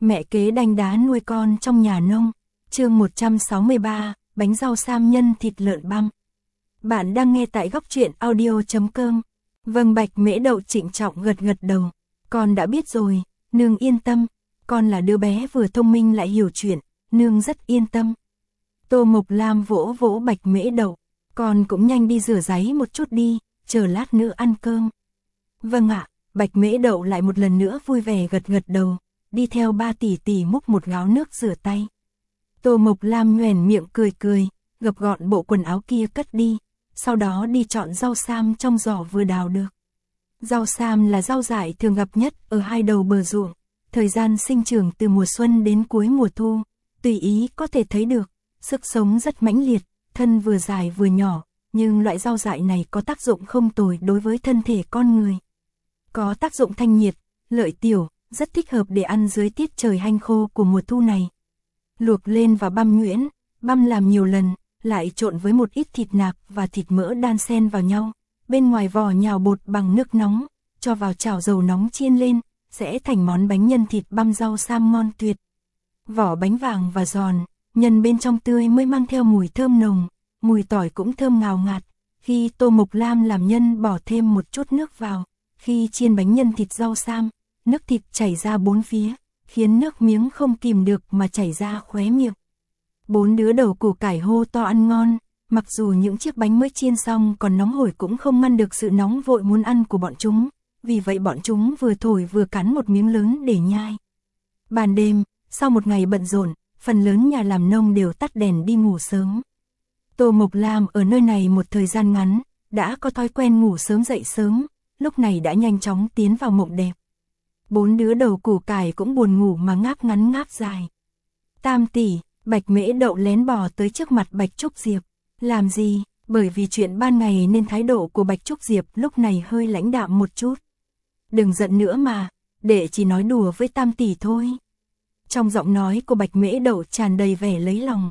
Mẹ kế đanh đá nuôi con trong nhà nông. Chương 163, bánh rau sam nhân thịt lợn băm. Bạn đang nghe tại góc truyện audio.com. Vâng, Bạch Mễ Đậu trịnh trọng gật gật đầu. Con đã biết rồi, nương yên tâm. Con là đứa bé vừa thông minh lại hiểu chuyện, nương rất yên tâm. Tô Mộc Lam vỗ vỗ Bạch Mễ Đậu. Con cũng nhanh đi rửa ráy một chút đi, chờ lát nữa ăn cơm. Vâng ạ, Bạch Mễ Đậu lại một lần nữa vui vẻ gật gật đầu, đi theo ba tỷ tỷ múc một gáo nước rửa tay. Tô Mộc Lam nhoẻn miệng cười cười, gập gọn bộ quần áo kia cất đi, sau đó đi chọn rau sam trong giỏ vừa đào được. Rau sam là rau dại thường gặp nhất ở hai đầu bờ ruộng, thời gian sinh trưởng từ mùa xuân đến cuối mùa thu, tùy ý có thể thấy được, sức sống rất mãnh liệt, thân vừa dài vừa nhỏ, nhưng loại rau dại này có tác dụng không tồi đối với thân thể con người. Có tác dụng thanh nhiệt, lợi tiểu, rất thích hợp để ăn dưới tiết trời hanh khô của mùa thu này. Luộc lên và băm nhuyễn, băm làm nhiều lần, lại trộn với một ít thịt nạc và thịt mỡ đan xen vào nhau, bên ngoài vỏ nhào bột bằng nước nóng, cho vào chảo dầu nóng chiên lên, sẽ thành món bánh nhân thịt băm rau sam ngon tuyệt. Vỏ bánh vàng và giòn, nhân bên trong tươi mới mang theo mùi thơm nồng, mùi tỏi cũng thơm ngào ngạt. Khi Tô Mộc Lam làm nhân bỏ thêm một chút nước vào, khi chiên bánh nhân thịt rau sam, nước thịt chảy ra bốn phía, khiến nước miếng không kìm được mà chảy ra khóe miệng. Bốn đứa đầu củ cải hô to ăn ngon, mặc dù những chiếc bánh mới chiên xong còn nóng hổi cũng không ngăn được sự nóng vội muốn ăn của bọn chúng, vì vậy bọn chúng vừa thổi vừa cắn một miếng lớn để nhai. Ban đêm, sau một ngày bận rộn, phần lớn nhà làm nông đều tắt đèn đi ngủ sớm. Tô Mộc Lam ở nơi này một thời gian ngắn, đã có thói quen ngủ sớm dậy sớm, lúc này đã nhanh chóng tiến vào mộng đẹp. Bốn đứa đầu củ cải cũng buồn ngủ mà ngáp ngắn ngáp dài. Tam tỷ, Bạch Mễ Đậu lén bò tới trước mặt Bạch Trúc Diệp. Làm gì? Bởi vì chuyện ban ngày nên thái độ của Bạch Trúc Diệp lúc này hơi lãnh đạm một chút. Đừng giận nữa mà, đệ chỉ nói đùa với Tam tỷ thôi. Trong giọng nói của Bạch Mễ Đậu tràn đầy vẻ lấy lòng.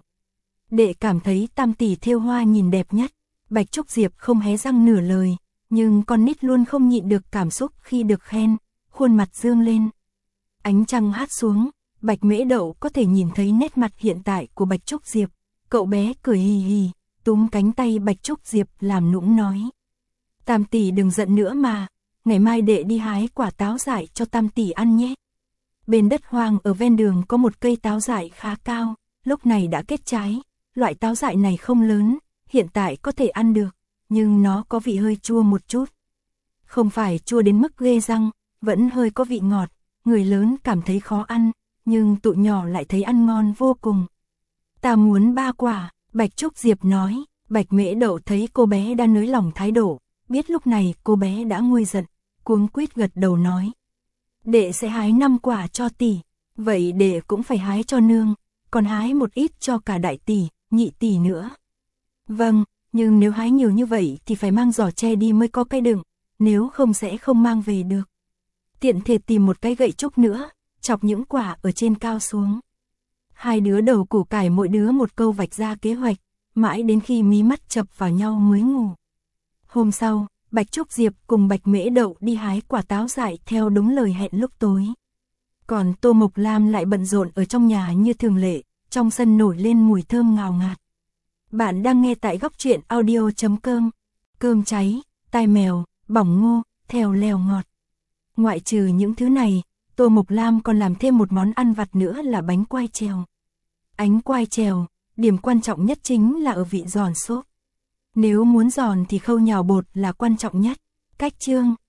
Đệ cảm thấy Tam tỷ thêu hoa nhìn đẹp nhất. Bạch Trúc Diệp không hé răng nửa lời, nhưng con nít luôn không nhịn được cảm xúc khi được khen, khuôn mặt dương lên. Ánh trăng hát xuống, Bạch Mễ Đậu có thể nhìn thấy nét mặt hiện tại của Bạch Trúc Diệp. Cậu bé cười hì hì, túm cánh tay Bạch Trúc Diệp làm nũng nói. Tam tỷ đừng giận nữa mà, ngày mai đệ đi hái quả táo dại cho Tam tỷ ăn nhé. Bên đất hoang ở ven đường có một cây táo dại khá cao, lúc này đã kết trái. Loại táo dại này không lớn, hiện tại có thể ăn được, nhưng nó có vị hơi chua một chút. Không phải chua đến mức ghê răng, vẫn hơi có vị ngọt, người lớn cảm thấy khó ăn, nhưng tụi nhỏ lại thấy ăn ngon vô cùng. Ta muốn 3 quả, Bạch Trúc Diệp nói. Bạch Mễ Đậu thấy cô bé đang nới lỏng thái độ, biết lúc này cô bé đã nguôi giận, cuống quýt gật đầu nói. Đệ sẽ hái 5 quả cho tỷ, vậy đệ cũng phải hái cho nương, còn hái một ít cho cả đại tỷ, nhị tỷ nữa. Vâng, nhưng nếu hái nhiều như vậy thì phải mang giỏ tre đi mới có cái đựng, nếu không sẽ không mang về được. Tiện thể tìm một cái gậy trúc nữa, chọc những quả ở trên cao xuống. Hai đứa đầu củ cải mỗi đứa một câu vạch ra kế hoạch, mãi đến khi mí mắt chập vào nhau mới ngủ. Hôm sau, Bạch Trúc Diệp cùng Bạch Mễ Đậu đi hái quả táo dại theo đúng lời hẹn lúc tối. Còn Tô Mộc Lam lại bận rộn ở trong nhà như thường lệ, trong sân nổi lên mùi thơm ngào ngạt. Bạn đang nghe tại góc truyện audio.com. Cơm cháy, tai mèo, bỏng ngô, theo lèo ngọt. Ngoại trừ những thứ này, Tô Mộc Lam còn làm thêm một món ăn vặt nữa là bánh quai trèo. Ánh quai trèo, điểm quan trọng nhất chính là ở vị giòn xốp. Nếu muốn giòn thì khâu nhào bột là quan trọng nhất. Cách chương,